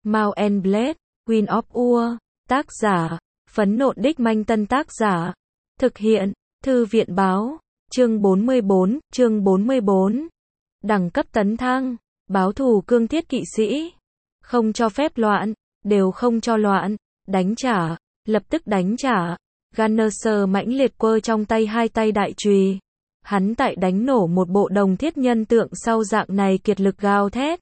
Mount and Blade, Queen of War, tác giả, Phấn Nộn Đích Manh Tân tác giả, thực hiện, Thư viện báo, chương 44, đẳng cấp tấn thăng, báo thù cương thiết kỵ sĩ, không cho phép loạn, đều không cho loạn, đánh trả, lập tức đánh trả, Gunnerser mãnh liệt quơ trong tay hai tay đại chùy. Hắn tại đánh nổ một bộ đồng thiết nhân tượng sau dạng này kiệt lực gào thét.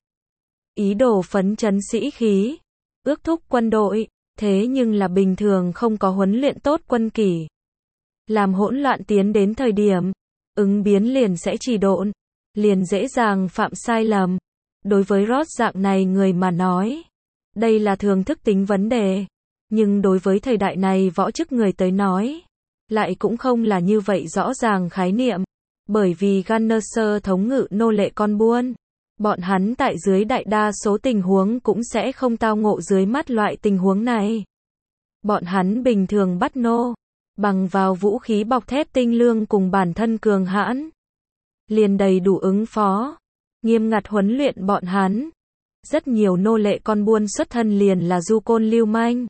Ý đồ phấn chấn sĩ khí, ước thúc quân đội, thế nhưng là bình thường không có huấn luyện tốt quân kỷ. Làm hỗn loạn tiến đến thời điểm, ứng biến liền sẽ trì độn, liền dễ dàng phạm sai lầm. Đối với Roth dạng này người mà nói, đây là thường thức tính vấn đề. Nhưng đối với thời đại này võ chức người tới nói, lại cũng không là như vậy rõ ràng khái niệm. Bởi vì Gunnerser thống ngự nô lệ con buôn, bọn hắn tại dưới đại đa số tình huống cũng sẽ không tao ngộ dưới mắt loại tình huống này. Bọn hắn bình thường bắt nô, bằng vào vũ khí bọc thép tinh lương cùng bản thân cường hãn, liền đầy đủ ứng phó, nghiêm ngặt huấn luyện bọn hắn. Rất nhiều nô lệ con buôn xuất thân liền là du côn lưu manh,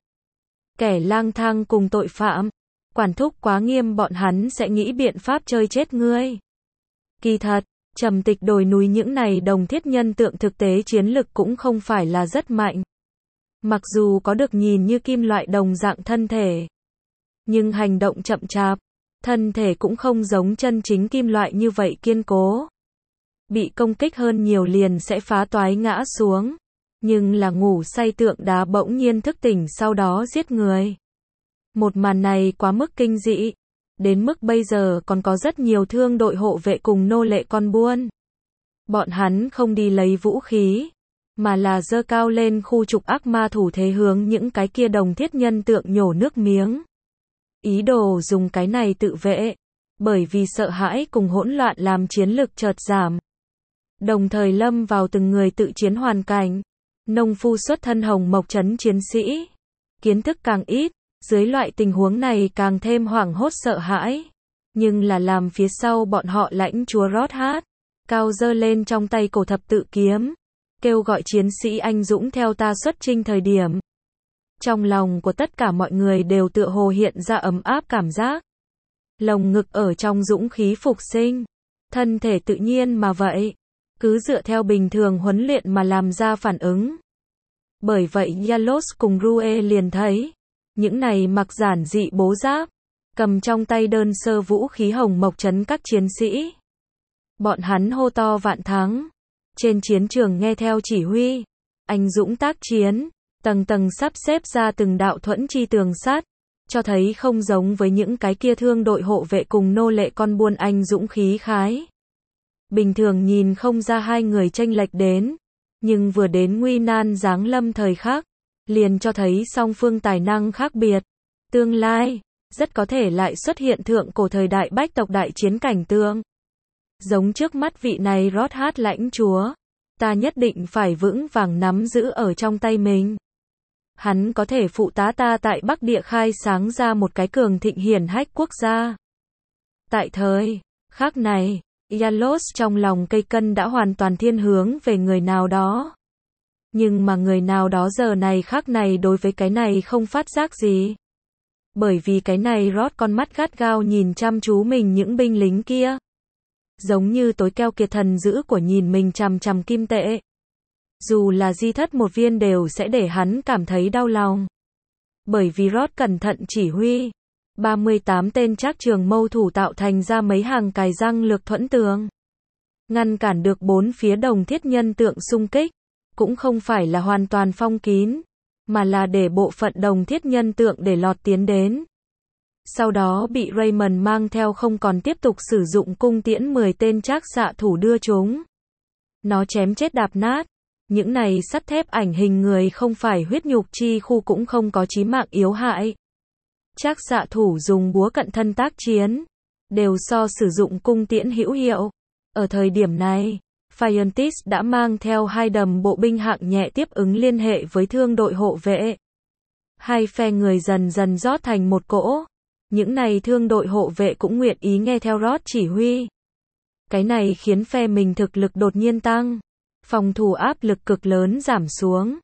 kẻ lang thang cùng tội phạm, quản thúc quá nghiêm bọn hắn sẽ nghĩ biện pháp chơi chết ngươi. Kỳ thật, trầm tịch đồi núi những này đồng thiết nhân tượng thực tế chiến lực cũng không phải là rất mạnh. Mặc dù có được nhìn như kim loại đồng dạng thân thể, nhưng hành động chậm chạp, thân thể cũng không giống chân chính kim loại như vậy kiên cố. Bị công kích hơn nhiều liền sẽ phá toái ngã xuống, nhưng là ngủ say tượng đá bỗng nhiên thức tỉnh sau đó giết người. Một màn này quá mức kinh dị, đến mức bây giờ còn có rất nhiều thương đội hộ vệ cùng nô lệ con buôn. Bọn hắn không đi lấy vũ khí, mà là giơ cao lên khu trục ác ma thủ thế hướng những cái kia đồng thiết nhân tượng nhổ nước miếng. Ý đồ dùng cái này tự vệ, bởi vì sợ hãi cùng hỗn loạn làm chiến lực chợt giảm. Đồng thời lâm vào từng người tự chiến hoàn cảnh. Nông phu xuất thân Hồng Mộc trấn chiến sĩ, kiến thức càng ít, dưới loại tình huống này càng thêm hoảng hốt sợ hãi. Nhưng là làm phía sau bọn họ lãnh chúa Roth hát, cao giơ lên trong tay cổ thập tự kiếm, kêu gọi chiến sĩ anh dũng theo ta xuất chinh thời điểm. Trong lòng của tất cả mọi người đều tựa hồ hiện ra ấm áp cảm giác. Lồng ngực ở trong dũng khí phục sinh, thân thể tự nhiên mà vậy, cứ dựa theo bình thường huấn luyện mà làm ra phản ứng. Bởi vậy Yalos cùng Rue liền thấy, những này mặc giản dị bố giáp, cầm trong tay đơn sơ vũ khí Hồng Mộc trấn các chiến sĩ. Bọn hắn hô to vạn thắng, trên chiến trường nghe theo chỉ huy, anh dũng tác chiến, tầng tầng sắp xếp ra từng đạo thuẫn chi tường sắt, cho thấy không giống với những cái kia thương đội hộ vệ cùng nô lệ con buôn anh dũng khí khái. Bình thường nhìn không ra hai người chênh lệch đến, nhưng vừa đến nguy nan giáng lâm thời khắc, liền cho thấy song phương tài năng khác biệt. Tương lai, rất có thể lại xuất hiện thượng cổ thời đại bách tộc đại chiến cảnh tượng. Giống trước mắt vị này Roth hát lãnh chúa, ta nhất định phải vững vàng nắm giữ ở trong tay mình. Hắn có thể phụ tá ta tại Bắc Địa khai sáng ra một cái cường thịnh hiển hách quốc gia. Tại thời khắc này, Yalos trong lòng cây cân đã hoàn toàn thiên hướng về người nào đó. Nhưng mà người nào đó giờ này khắc này đối với cái này không phát giác gì. Bởi vì cái này Roth con mắt gắt gao nhìn chăm chú mình những binh lính kia. Giống như tối keo kiệt thần dữ của nhìn mình chằm chằm kim tệ. Dù là di thất một viên đều sẽ để hắn cảm thấy đau lòng. Bởi vì Roth cẩn thận chỉ huy, 38 tên trác trường mâu thủ tạo thành ra mấy hàng cài răng lược thuẫn tường, ngăn cản được bốn phía đồng thiết nhân tượng xung kích. Cũng không phải là hoàn toàn phong kín, mà là để bộ phận đồng thiết nhân tượng để lọt tiến đến. Sau đó bị Raymond mang theo không còn tiếp tục sử dụng cung tiễn 10 tên trác xạ thủ đưa chúng. Nó chém chết đạp nát. Những này sắt thép ảnh hình người không phải huyết nhục chi khu cũng không có chí mạng yếu hại. Trác xạ thủ dùng búa cận thân tác chiến, đều so sử dụng cung tiễn hữu hiệu. Ở thời điểm này, Fiontis đã mang theo hai đầm bộ binh hạng nhẹ tiếp ứng liên hệ với thương đội hộ vệ. Hai phe người dần dần rót thành một cỗ. Những này thương đội hộ vệ cũng nguyện ý nghe theo Roth chỉ huy. Cái này khiến phe mình thực lực đột nhiên tăng. Phòng thủ áp lực cực lớn giảm xuống.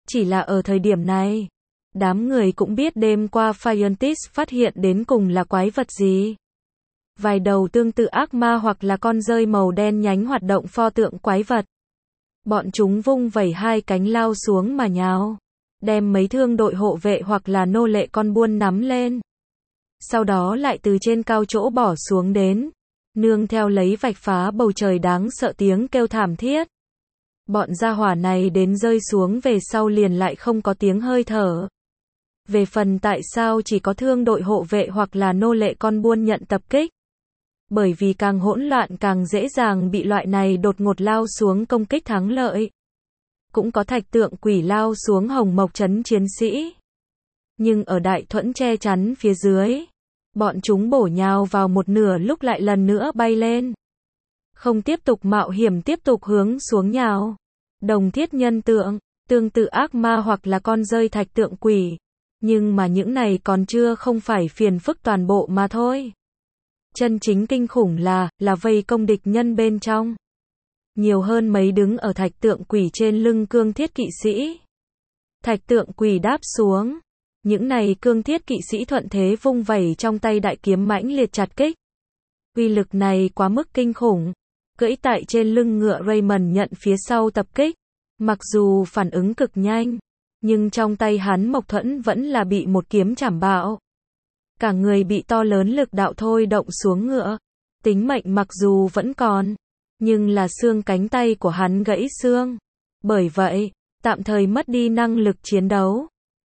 Chỉ là ở thời điểm này, đám người cũng biết đêm qua Scientist phát hiện đến cùng là quái vật gì. Vài đầu tương tự ác ma hoặc là con dơi màu đen nhánh hoạt động pho tượng quái vật. Bọn chúng vung vẩy hai cánh lao xuống mà nhào, đem mấy thương đội hộ vệ hoặc là nô lệ con buôn nắm lên. Sau đó lại từ trên cao chỗ bỏ xuống đến, nương theo lấy vạch phá bầu trời đáng sợ tiếng kêu thảm thiết. Bọn gia hỏa này đến rơi xuống về sau liền lại không có tiếng hơi thở. Về phần tại sao chỉ có thương đội hộ vệ hoặc là nô lệ con buôn nhận tập kích? Bởi vì càng hỗn loạn càng dễ dàng bị loại này đột ngột lao xuống công kích thắng lợi. Cũng có thạch tượng quỷ lao xuống Hồng Mộc trấn chiến sĩ. Nhưng ở đại thuẫn che chắn phía dưới, bọn chúng bổ nhào vào một nửa lúc lại lần nữa bay lên. Không tiếp tục mạo hiểm tiếp tục hướng xuống nhào. Đồng thiết nhân tượng, tương tự ác ma hoặc là con dơi thạch tượng quỷ. Nhưng mà những này còn chưa không phải phiền phức toàn bộ mà thôi. Chân chính kinh khủng là vây công địch nhân bên trong. Nhiều hơn mấy đứng ở thạch tượng quỷ trên lưng cương thiết kỵ sĩ. Thạch tượng quỷ đáp xuống. Những này cương thiết kỵ sĩ thuận thế vung vẩy trong tay đại kiếm mãnh liệt chặt kích. Uy lực này quá mức kinh khủng. Cưỡi tại trên lưng ngựa Raymond nhận phía sau tập kích. Mặc dù phản ứng cực nhanh, nhưng trong tay hắn Mộc Thuẫn vẫn là bị một kiếm chảm bạo. Cả người bị to lớn lực đạo thôi động xuống ngựa. Tính mệnh mặc dù vẫn còn, nhưng là xương cánh tay của hắn gãy xương. Bởi vậy, tạm thời mất đi năng lực chiến đấu.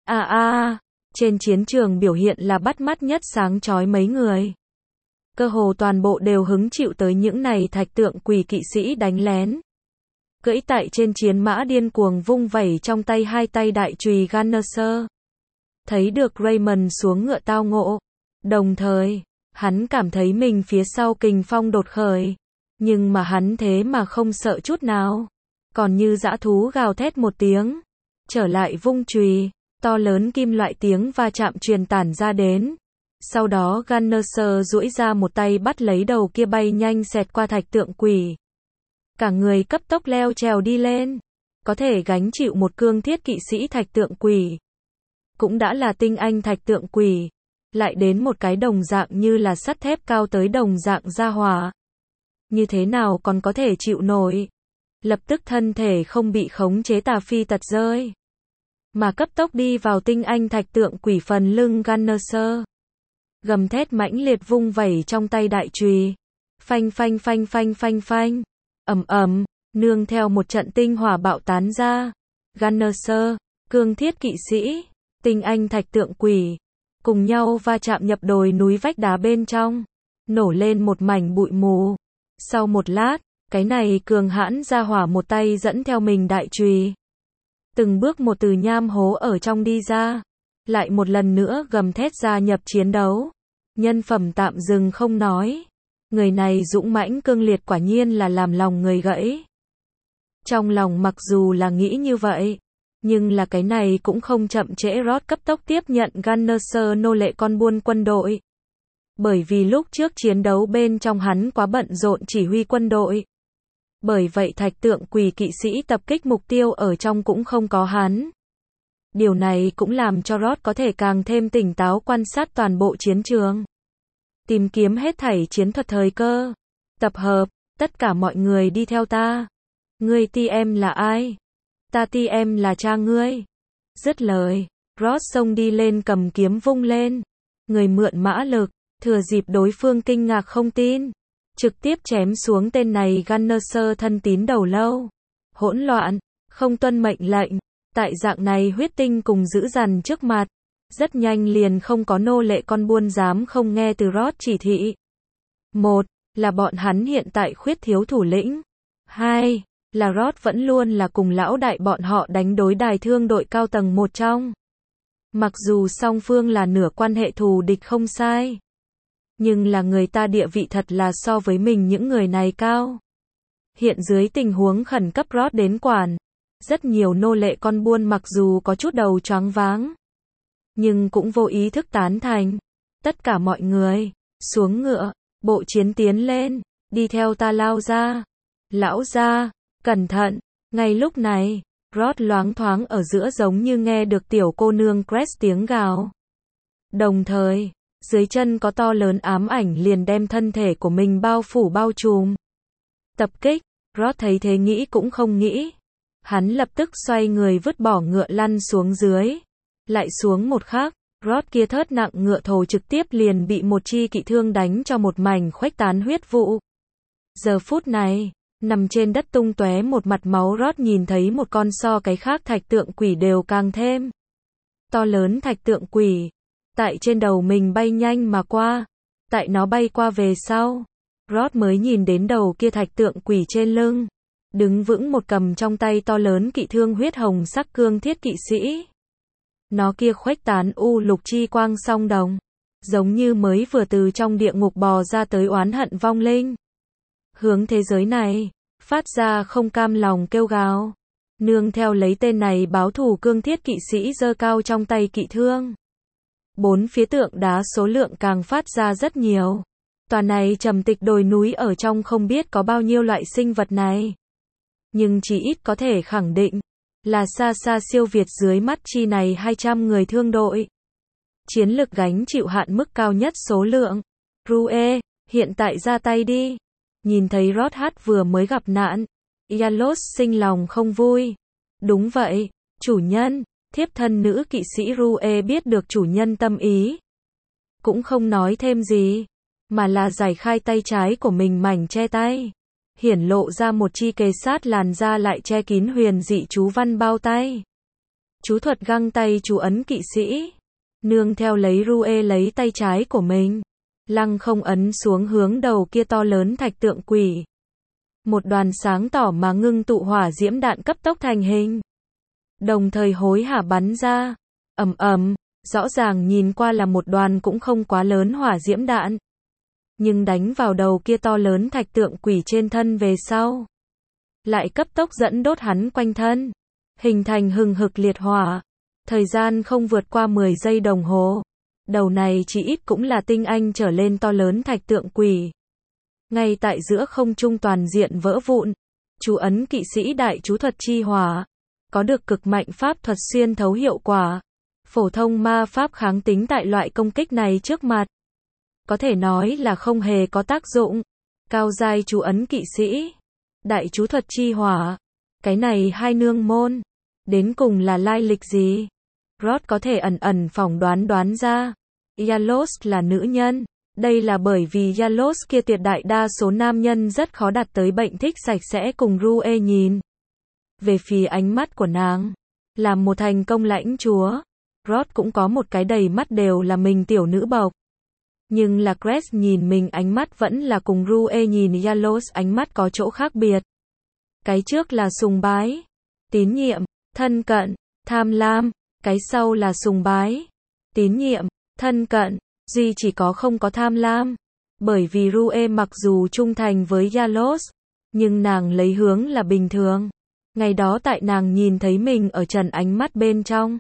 Trên chiến trường biểu hiện là bắt mắt nhất sáng chói mấy người. Cơ hồ toàn bộ đều hứng chịu tới những này thạch tượng quỷ kỵ sĩ đánh lén. Cưỡi tại trên chiến mã điên cuồng vung vẩy trong tay hai tay đại chùy Gunner. Thấy được Raymond xuống ngựa tao ngộ. Đồng thời, hắn cảm thấy mình phía sau kình phong đột khởi. Nhưng mà hắn thế mà không sợ chút nào. Còn như dã thú gào thét một tiếng. Trở lại vung chùy, to lớn kim loại tiếng va chạm truyền tản ra đến. Sau đó Gunner duỗi ra một tay bắt lấy đầu kia bay nhanh xẹt qua thạch tượng quỷ. Cả người cấp tốc leo trèo đi lên. Có thể gánh chịu một cương thiết kỵ sĩ thạch tượng quỷ. Cũng đã là tinh anh thạch tượng quỷ. Lại đến một cái đồng dạng như là sắt thép cao tới đồng dạng gia hỏa. Như thế nào còn có thể chịu nổi. Lập tức thân thể không bị khống chế tà phi tật rơi. Mà cấp tốc đi vào tinh anh thạch tượng quỷ phần lưng Gunner. Gầm thét mãnh liệt vung vẩy trong tay đại chùy. Phanh phanh phanh phanh phanh phanh. Ầm ầm, nương theo một trận tinh hỏa bạo tán ra. Gunner, cương thiết kỵ sĩ, tinh anh thạch tượng quỷ, cùng nhau va chạm nhập đồi núi vách đá bên trong. Nổ lên một mảnh bụi mù. Sau một lát, cái này cường hãn ra hỏa một tay dẫn theo mình đại chùy. Từng bước một từ nham hố ở trong đi ra. Lại một lần nữa gầm thét gia nhập chiến đấu. Nhân phẩm tạm dừng không nói. Người này dũng mãnh cương liệt quả nhiên là làm lòng người gãy. Trong lòng mặc dù là nghĩ như vậy, nhưng là cái này cũng không chậm trễ Roth cấp tốc tiếp nhận Gunner nô lệ con buôn quân đội. Bởi vì lúc trước chiến đấu bên trong hắn quá bận rộn chỉ huy quân đội. Bởi vậy thạch tượng quỷ kỵ sĩ tập kích mục tiêu ở trong cũng không có hắn. Điều này cũng làm cho Roth có thể càng thêm tỉnh táo quan sát toàn bộ chiến trường. Tìm kiếm hết thảy chiến thuật thời cơ. Tập hợp, tất cả mọi người đi theo ta. Ngươi TM là ai? Ta TM là cha ngươi. Dứt lời, Roth xông đi lên cầm kiếm vung lên. Người mượn mã lực, thừa dịp đối phương kinh ngạc không tin. Trực tiếp chém xuống tên này Gunner thân tín đầu lâu. Hỗn loạn, không tuân mệnh lệnh. Tại dạng này huyết tinh cùng dữ dằn trước mặt. Rất nhanh liền không có nô lệ con buôn dám không nghe từ Roth chỉ thị. 1. Là bọn hắn hiện tại khuyết thiếu thủ lĩnh. 2. Là Roth vẫn luôn là cùng lão đại bọn họ đánh đối đài thương đội cao tầng một trong. Mặc dù song phương là nửa quan hệ thù địch không sai. Nhưng là người ta địa vị thật là so với mình những người này cao. Hiện dưới tình huống khẩn cấp Roth đến quản. Rất nhiều nô lệ con buôn mặc dù có chút đầu choáng váng. Nhưng cũng vô ý thức tán thành. Tất cả mọi người, xuống ngựa, bộ chiến tiến lên, đi theo ta lao ra. Lão gia, cẩn thận. Ngay lúc này, Rod loáng thoáng ở giữa giống như nghe được tiểu cô nương Grace tiếng gào. Đồng thời, dưới chân có to lớn ám ảnh liền đem thân thể của mình bao phủ bao trùm. Tập kích, Rod thấy thế nghĩ cũng không nghĩ. Hắn lập tức xoay người vứt bỏ ngựa lăn xuống dưới. Lại xuống một khắc, Rod kia thớt nặng ngựa thồ trực tiếp liền bị một chi kỵ thương đánh cho một mảnh khuếch tán huyết vụ. Giờ phút này, nằm trên đất tung tóe một mặt máu, Rod nhìn thấy một con so cái khác thạch tượng quỷ đều càng thêm to lớn thạch tượng quỷ. Tại trên đầu mình bay nhanh mà qua. Tại nó bay qua về sau, Rod mới nhìn đến đầu kia thạch tượng quỷ trên lưng. Đứng vững một cầm trong tay to lớn kỵ thương huyết hồng sắc cương thiết kỵ sĩ. Nó kia khuếch tán u lục chi quang song đồng. Giống như mới vừa từ trong địa ngục bò ra tới oán hận vong linh. Hướng thế giới này, phát ra không cam lòng kêu gào. Nương theo lấy tên này báo thù cương thiết kỵ sĩ giơ cao trong tay kỵ thương. Bốn phía tượng đá số lượng càng phát ra rất nhiều. Tòa này trầm tịch đồi núi ở trong không biết có bao nhiêu loại sinh vật này. Nhưng chỉ ít có thể khẳng định là xa xa siêu việt dưới mắt chi này 200 người thương đội. Chiến lực gánh chịu hạn mức cao nhất số lượng. Rue, hiện tại ra tay đi. Nhìn thấy Rod Hát vừa mới gặp nạn. Yalos sinh lòng không vui. Đúng vậy, chủ nhân. Thiếp thân nữ kỵ sĩ Rue biết được chủ nhân tâm ý. Cũng không nói thêm gì. Mà là giải khai tay trái của mình mảnh che tay. Hiển lộ ra một chi kề sát làn da lại che kín huyền dị chú văn bao tay. Chú thuật găng tay chú ấn kỵ sĩ. Nương theo lấy Rue lấy tay trái của mình. Lăng không ấn xuống hướng đầu kia to lớn thạch tượng quỷ. Một đoàn sáng tỏ mà ngưng tụ hỏa diễm đạn cấp tốc thành hình. Đồng thời hối hả bắn ra. Ầm ầm, rõ ràng nhìn qua là một đoàn cũng không quá lớn hỏa diễm đạn. Nhưng đánh vào đầu kia to lớn thạch tượng quỷ trên thân về sau. Lại cấp tốc dẫn đốt hắn quanh thân. Hình thành hừng hực liệt hỏa. Thời gian không vượt qua 10 giây đồng hồ. Đầu này chỉ ít cũng là tinh anh trở lên to lớn thạch tượng quỷ. Ngay tại giữa không trung toàn diện vỡ vụn. Chú ấn kỵ sĩ đại chú thuật chi hỏa. Có được cực mạnh pháp thuật xuyên thấu hiệu quả. Phổ thông ma pháp kháng tính tại loại công kích này trước mặt. Có thể nói là không hề có tác dụng. Cao giai chú ấn kỵ sĩ. Đại chú thuật chi hỏa. Cái này hai nương môn. Đến cùng là lai lịch gì? Rod có thể ẩn ẩn phỏng đoán ra. Yalos là nữ nhân. Đây là bởi vì Yalos kia tuyệt đại đa số nam nhân rất khó đạt tới bệnh thích sạch sẽ cùng Rue nhìn. Về phía ánh mắt của nàng. Làm một thành công lãnh chúa. Rod cũng có một cái đầy mắt đều là mình tiểu nữ bộc. Nhưng là Grace nhìn mình ánh mắt vẫn là cùng Rue nhìn Yalos ánh mắt có chỗ khác biệt. Cái trước là sùng bái, tín nhiệm, thân cận, tham lam. Cái sau là sùng bái, tín nhiệm, thân cận, duy chỉ có không có tham lam. Bởi vì Rue mặc dù trung thành với Yalos, nhưng nàng lấy hướng là bình thường. Ngày đó tại nàng nhìn thấy mình ở trần ánh mắt bên trong.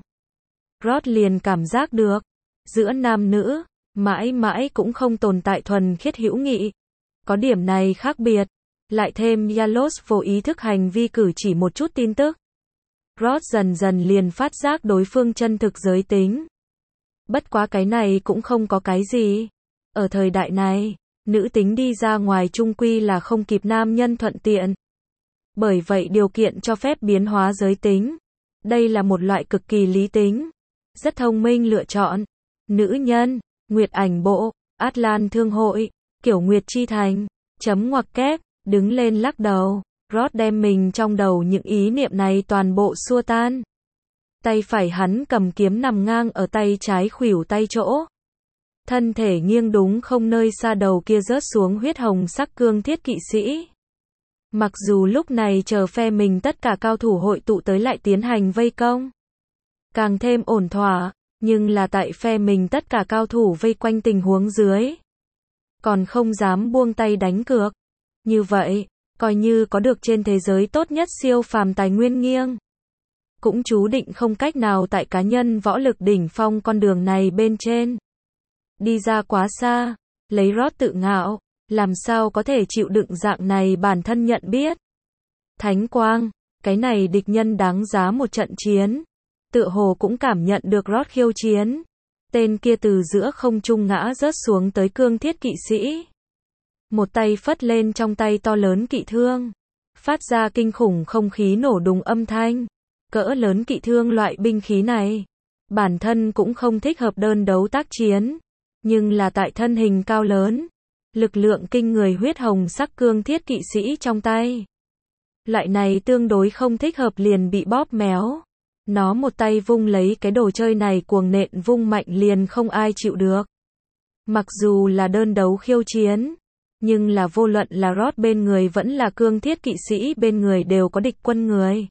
Rod liền cảm giác được, giữa nam nữ, mãi mãi cũng không tồn tại thuần khiết hữu nghị. Có điểm này khác biệt. Lại thêm Yalos vô ý thức hành vi cử chỉ một chút tin tức. Rod dần dần liền phát giác đối phương chân thực giới tính. Bất quá cái này cũng không có cái gì. Ở thời đại này, nữ tính đi ra ngoài chung quy là không kịp nam nhân thuận tiện. Bởi vậy điều kiện cho phép biến hóa giới tính. Đây là một loại cực kỳ lý tính. Rất thông minh lựa chọn. Nữ nhân, Nguyệt ảnh bộ, Atlan thương hội, kiểu Nguyệt chi thành, chấm ngoặc kép, đứng lên lắc đầu. Rod đem mình trong đầu những ý niệm này toàn bộ xua tan. Tay phải hắn cầm kiếm nằm ngang ở tay trái khuỷu tay chỗ. Thân thể nghiêng đúng không nơi xa đầu kia rớt xuống huyết hồng sắc cương thiết kỵ sĩ. Mặc dù lúc này chờ phe mình tất cả cao thủ hội tụ tới lại tiến hành vây công. Càng thêm ổn thỏa, nhưng là tại phe mình tất cả cao thủ vây quanh tình huống dưới. Còn không dám buông tay đánh cược. Như vậy, coi như có được trên thế giới tốt nhất siêu phàm tài nguyên nghiêng. Cũng chú định không cách nào tại cá nhân võ lực đỉnh phong con đường này bên trên. Đi ra quá xa, lấy Rod tự ngạo, làm sao có thể chịu đựng dạng này bản thân nhận biết. Thánh quang, Cái này địch nhân đáng giá một trận chiến. Tựa hồ cũng cảm nhận được Rod khiêu chiến. Tên kia từ giữa không trung ngã rớt xuống tới cương thiết kỵ sĩ. Một tay phất lên trong tay to lớn kỵ thương. Phát ra kinh khủng không khí nổ đùng âm thanh. Cỡ lớn kỵ thương loại binh khí này. Bản thân cũng không thích hợp đơn đấu tác chiến. Nhưng là tại thân hình cao lớn. Lực lượng kinh người huyết hồng sắc cương thiết kỵ sĩ trong tay. Loại này tương đối không thích hợp liền bị bóp méo. Nó một tay vung lấy cái đồ chơi này cuồng nện vung mạnh liền không ai chịu được. Mặc dù là đơn đấu khiêu chiến. Nhưng là vô luận là Rod bên người vẫn là cương thiết kỵ sĩ bên người đều có địch quân người.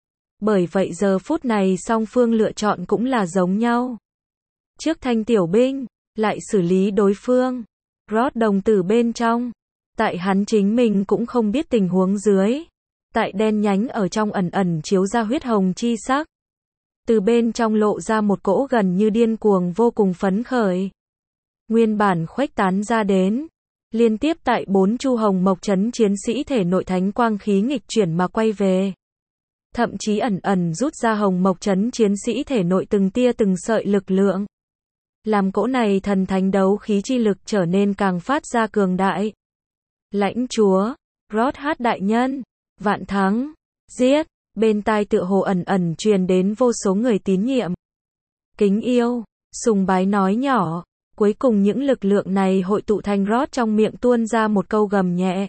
Bởi vậy giờ phút này song phương lựa chọn cũng là giống nhau. Trước thanh tiểu binh, lại xử lý đối phương. Rod đồng tử bên trong. Tại hắn chính mình cũng không biết tình huống dưới. Tại đen nhánh ở trong ẩn ẩn chiếu ra huyết hồng chi sắc. Từ bên trong lộ ra một cỗ gần như điên cuồng vô cùng phấn khởi. Nguyên bản khuếch tán ra đến. Liên tiếp tại 4 chu hồng mộc trấn chiến sĩ thể nội thánh quang khí nghịch chuyển mà quay về. Thậm chí ẩn ẩn rút ra hồng mộc trấn chiến sĩ thể nội từng tia từng sợi lực lượng. Làm cỗ này thần thánh đấu khí chi lực trở nên càng phát ra cường đại. Lãnh chúa, Rod hát đại nhân, vạn thắng, giết, bên tai tựa hồ ẩn ẩn truyền đến vô số người tín nhiệm. Kính yêu, sùng bái nói nhỏ, cuối cùng những lực lượng này hội tụ thành Rod trong miệng tuôn ra một câu gầm nhẹ.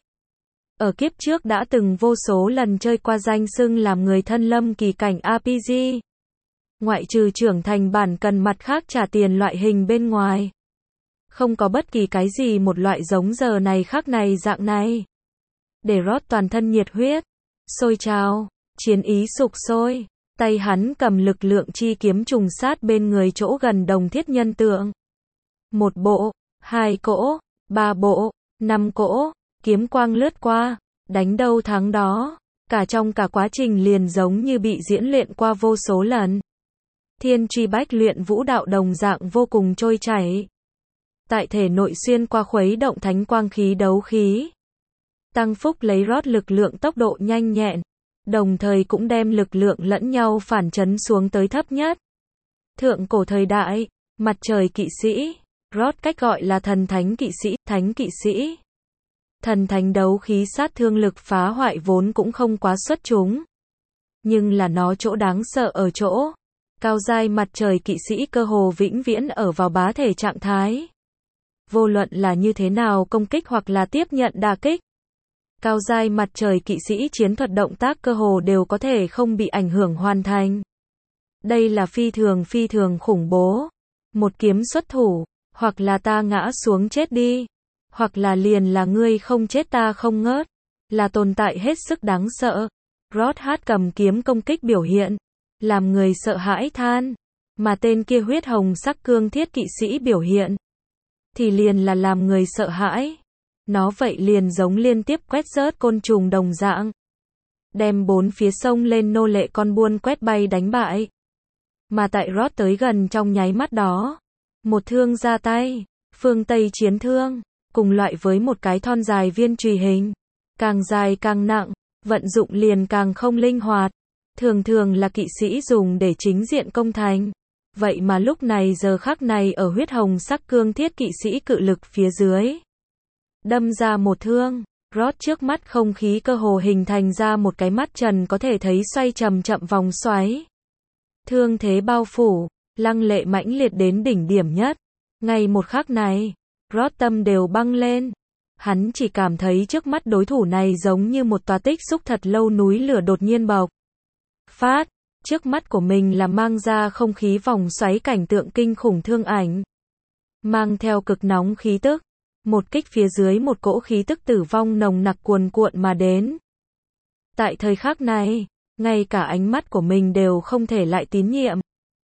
Ở kiếp trước đã từng vô số lần chơi qua danh xưng làm người thân lâm kỳ cảnh RPG. Ngoại trừ trưởng thành bản cần mặt khác trả tiền loại hình bên ngoài. Không có bất kỳ cái gì một loại giống giờ này khác này dạng này. Để Rod toàn thân nhiệt huyết, sôi trào, chiến ý sục sôi, tay hắn cầm lực lượng chi kiếm trùng sát bên người chỗ gần đồng thiết nhân tượng. 1 bộ, 2 cỗ, 3 bộ, 5 cỗ, kiếm quang lướt qua, đánh đâu thắng đó, cả trong cả quá trình liền giống như bị diễn luyện qua vô số lần. Thiên truy bách luyện vũ đạo đồng dạng vô cùng trôi chảy. Tại thể nội xuyên qua khuấy động thánh quang khí đấu khí. Tăng phúc lấy Rod lực lượng tốc độ nhanh nhẹn, đồng thời cũng đem lực lượng lẫn nhau phản chấn xuống tới thấp nhất. Thượng cổ thời đại, mặt trời kỵ sĩ, Rod cách gọi là thần thánh kỵ sĩ, thánh kỵ sĩ. Thần thánh đấu khí sát thương lực phá hoại vốn cũng không quá xuất chúng. Nhưng là nó chỗ đáng sợ ở chỗ. Cao giai mặt trời kỵ sĩ cơ hồ vĩnh viễn ở vào bá thể trạng thái. Vô luận là như thế nào công kích hoặc là tiếp nhận đả kích. Cao giai mặt trời kỵ sĩ chiến thuật động tác cơ hồ đều có thể không bị ảnh hưởng hoàn thành. Đây là phi thường khủng bố. Một kiếm xuất thủ, hoặc là ta ngã xuống chết đi, hoặc là liền là ngươi không chết ta không ngớt, là tồn tại hết sức đáng sợ. Rod hát cầm kiếm công kích biểu hiện, làm người sợ hãi than, mà tên kia huyết hồng sắc cương thiết kỵ sĩ biểu hiện, thì liền là làm người sợ hãi. Nó vậy liền giống liên tiếp quét rớt côn trùng đồng dạng. Đem 4 phía sông lên nô lệ con buôn quét bay đánh bại. Mà tại Rod tới gần trong nháy mắt đó. Một thương ra tay, phương Tây chiến thương, cùng loại với một cái thon dài viên chùy hình. Càng dài càng nặng, vận dụng liền càng không linh hoạt. Thường là kỵ sĩ dùng để chính diện công thành. Vậy mà lúc này giờ khắc này ở huyết hồng sắc cương thiết kỵ sĩ cự lực phía dưới. Đâm ra một thương, Rod trước mắt không khí cơ hồ hình thành ra một cái mắt trần có thể thấy xoay chậm vòng xoáy. Thương thế bao phủ, lăng lệ mãnh liệt đến đỉnh điểm nhất. Ngay một khắc này, Rod tâm đều băng lên. Hắn chỉ cảm thấy trước mắt đối thủ này giống như một tòa tích xúc thật lâu núi lửa đột nhiên bộc phát. Trước mắt của mình là mang ra không khí vòng xoáy cảnh tượng kinh khủng thương ảnh. Mang theo cực nóng khí tức. Một kích phía dưới một cỗ khí tức tử vong nồng nặc cuồn cuộn mà đến. Tại thời khắc này, ngay cả ánh mắt của mình đều không thể lại tín nhiệm.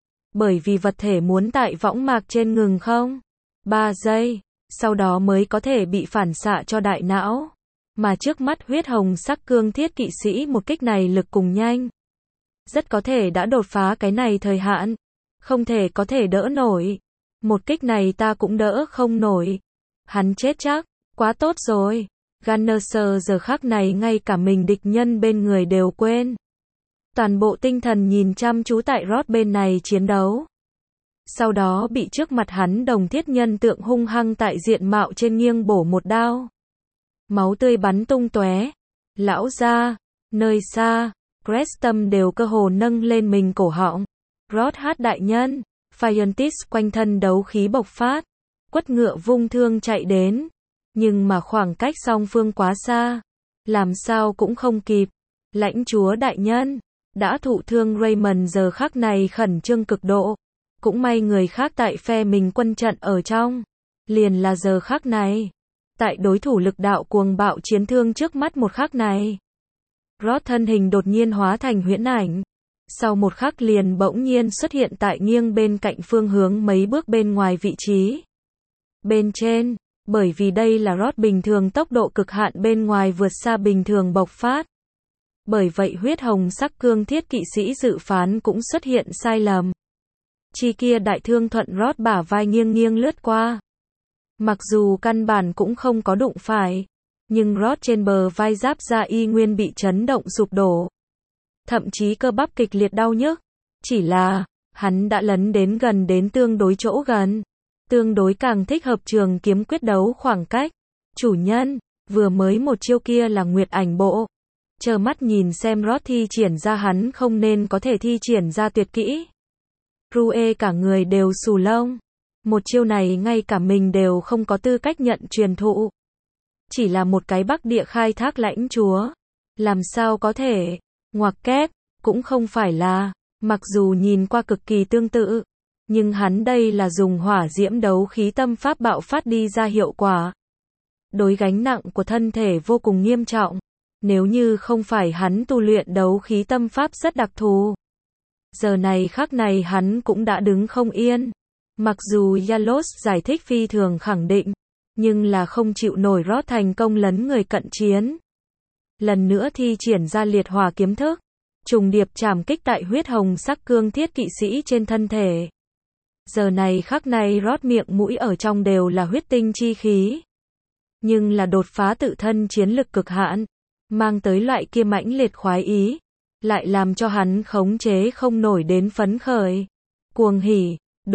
Bởi vì vật thể muốn tại võng mạc trên ngừng không? 3 giây, sau đó mới có thể bị phản xạ cho đại não. Mà trước mắt huyết hồng sắc cương thiết kỵ sĩ một kích này lực cùng nhanh. Rất có thể đã đột phá cái này thời hạn. Không thể có thể đỡ nổi. Một kích này ta cũng đỡ không nổi. Hắn chết chắc, quá tốt rồi. Gunner giờ khắc này ngay cả mình địch nhân bên người đều quên. toàn bộ tinh thần nhìn chăm chú tại Roth bên này chiến đấu. Sau đó bị trước mặt hắn đồng thiết nhân tượng hung hăng tại diện mạo trên nghiêng bổ một đao. Máu tươi bắn tung tóe. Lão gia, nơi xa, Creston đều cơ hồ nâng lên mình cổ họng. Roth hát đại nhân, Phiontis quanh thân đấu khí bộc phát, quất ngựa vung thương chạy đến. Nhưng mà khoảng cách song phương quá xa, làm sao cũng không kịp. Lãnh chúa đại nhân, đã thụ thương Raymond giờ khắc này khẩn trương cực độ. Cũng may người khác tại phe mình quân trận ở trong. Liền là giờ khắc này. Tại đối thủ lực đạo cuồng bạo chiến thương trước mắt một khắc này. Roth thân hình đột nhiên hóa thành huyễn ảnh. Sau một khắc liền bỗng nhiên xuất hiện tại nghiêng bên cạnh phương hướng mấy bước bên ngoài vị trí. Bên trên, bởi vì đây là Roth bình thường tốc độ cực hạn bên ngoài vượt xa bình thường bộc phát. Bởi vậy huyết hồng sắc cương thiết kỵ sĩ dự phán cũng xuất hiện sai lầm. Chi kia đại thương thuận Roth bả vai nghiêng nghiêng lướt qua. Mặc dù căn bản cũng không có đụng phải, nhưng Roth trên bờ vai giáp da y nguyên bị chấn động sụp đổ. Thậm chí cơ bắp kịch liệt đau nhức. Chỉ là, hắn đã lấn đến gần đến tương đối chỗ gần. Tương đối càng thích hợp trường kiếm quyết đấu khoảng cách. Chủ nhân, vừa mới một chiêu kia là Nguyệt Ảnh Bộ. Chờ mắt nhìn xem Roth thi triển ra hắn không nên có thể thi triển ra tuyệt kỹ. Rue cả người đều xù lông. Một chiêu này ngay cả mình đều không có tư cách nhận truyền thụ. Chỉ là một cái Bắc Địa khai thác lãnh chúa. Làm sao có thể, ngoặc kép, cũng không phải là, mặc dù nhìn qua cực kỳ tương tự. Nhưng hắn đây là dùng hỏa diễm đấu khí tâm pháp bạo phát đi ra hiệu quả. Đối gánh nặng của thân thể vô cùng nghiêm trọng. Nếu như không phải hắn tu luyện đấu khí tâm pháp rất đặc thù. Giờ này khắc này hắn cũng đã đứng không yên. Mặc dù Yalos giải thích phi thường khẳng định, nhưng là không chịu nổi Roth thành công lấn người cận chiến. Lần nữa thi triển ra liệt hỏa kiếm thức, trùng điệp chảm kích tại huyết hồng sắc cương thiết kỵ sĩ trên thân thể. Giờ này khắc này Roth miệng mũi ở trong đều là huyết tinh chi khí. Nhưng là đột phá tự thân chiến lực cực hạn, mang tới loại kia mãnh liệt khoái ý, lại làm cho hắn khống chế không nổi đến phấn khởi. Cuồng hỉ,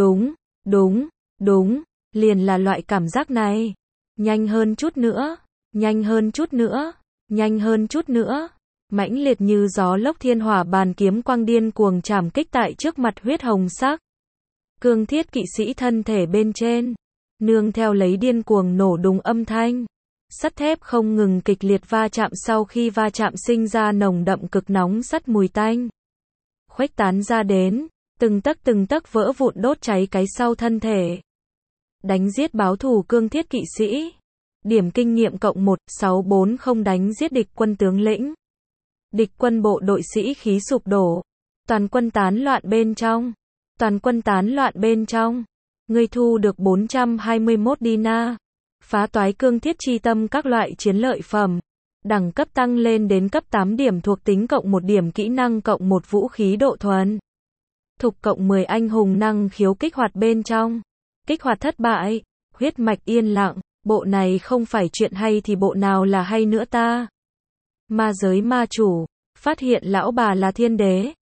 đúng, liền là loại cảm giác này. Nhanh hơn chút nữa, nhanh hơn chút nữa, nhanh hơn chút nữa. Mãnh liệt như gió lốc thiên hỏa bàn kiếm quang điên cuồng chảm kích tại trước mặt huyết hồng sắc. Cương thiết kỵ sĩ thân thể bên trên, nương theo lấy điên cuồng nổ đùng âm thanh. Sắt thép không ngừng kịch liệt va chạm sau khi va chạm sinh ra nồng đậm cực nóng sắt mùi tanh. Khuếch tán ra đến, từng tấc vỡ vụn đốt cháy cái sau thân thể. Đánh giết báo thù cương thiết kỵ sĩ. Điểm kinh nghiệm cộng 1,640 đánh giết địch quân tướng lĩnh. Địch quân bộ đội sĩ khí sụp đổ. Toàn quân tán loạn bên trong. Toàn quân tán loạn bên trong. Ngươi thu được 421 dinar. Phá toái cương thiết chi tâm các loại chiến lợi phẩm. Đẳng cấp tăng lên đến cấp 8 điểm thuộc tính cộng 1 điểm kỹ năng cộng 1 vũ khí độ thuần. Thục cộng 10 anh hùng năng khiếu kích hoạt bên trong. Kích hoạt thất bại. Huyết mạch yên lặng. Bộ này không phải chuyện hay thì bộ nào là hay nữa ta. Ma giới ma chủ. Phát hiện lão bà là thiên đế.